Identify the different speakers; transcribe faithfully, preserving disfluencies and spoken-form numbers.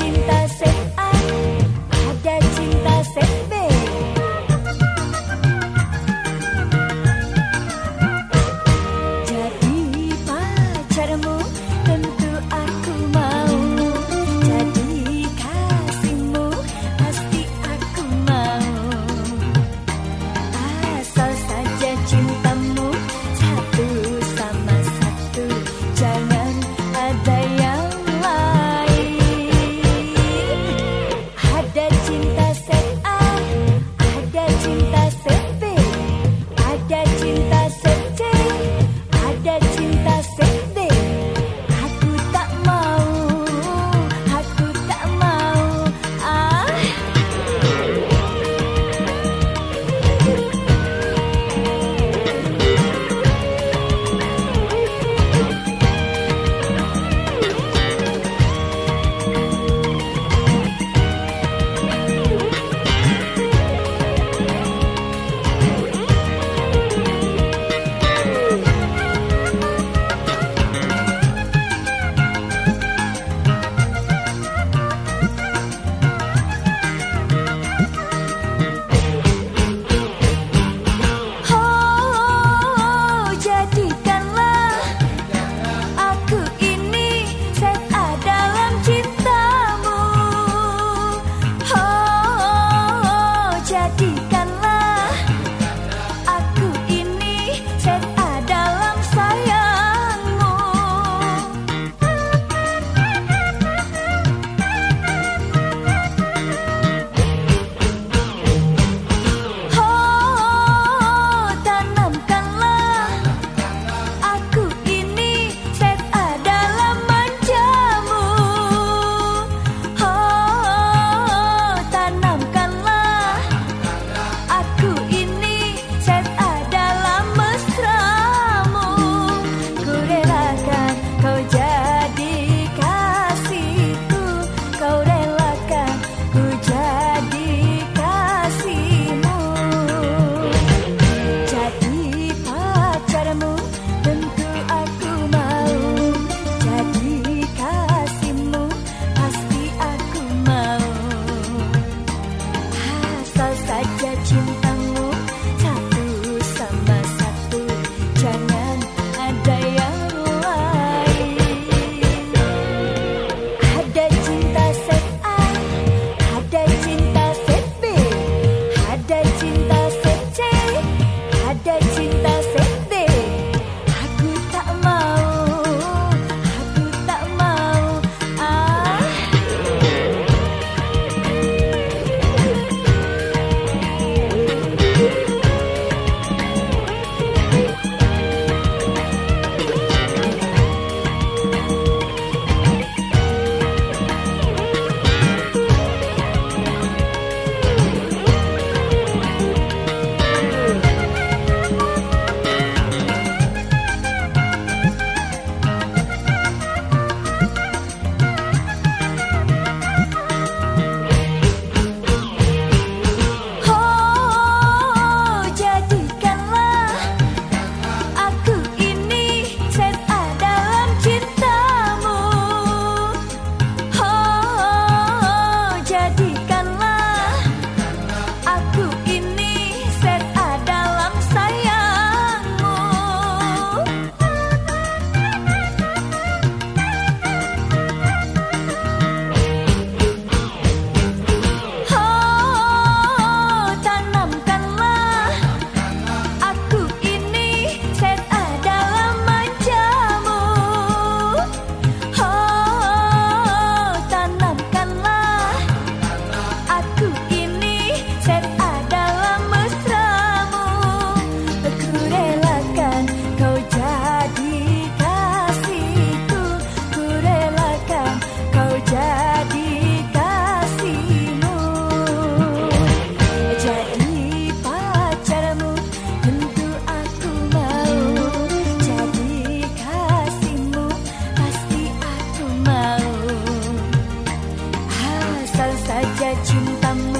Speaker 1: cinta set A, ada cinta set B. Jadi pacarmu tentu aku mau, jadi kasihmu pasti aku mau. Asal saja cintamu satu sama satu, jangan ada yang lain. Ada cinta set A, ada cinta set B, ada cinta set C, ada cinta set D. Aku tak mau, aku tak mau. Ah. Oh, jadikanlah aku ini set A dalam cintamu. Oh, jadikanlah aku ini set A dalam sayangmu. Oh, tanamkanlah aku ini set A dalam manjamu. Oh, tanamkanlah aku ini set A dalam mesramu. Ku relakan kau jadi kasihku, kau relakan ku jadi kasihmu. Jadi pacarmu tentu aku mau, jadi kasihmu pasti aku mau. Asal saja cintamu satu sama satu, jangan ada yang lain. Ada cinta set A, ada cinta set B, ada cinta set C, ada cinta set D. Aku tak mau, aku tak mau. Ah. Oh, jadikanlah aku ini set A dalam cintamu. Oh, jadikanlah aku ini set A dalam sayangmu. Oh, tanamkanlah aku ini set A dalam manjamu. Oh, tanamkanlah aku ini set A dalam mesramu. Ku relakan kau jadi kasihku, ku relakan kau jadi kasihmu. Jadi pacarmu tentu aku mau, jadi kasihmu pasti aku mau. Asal saja cintamu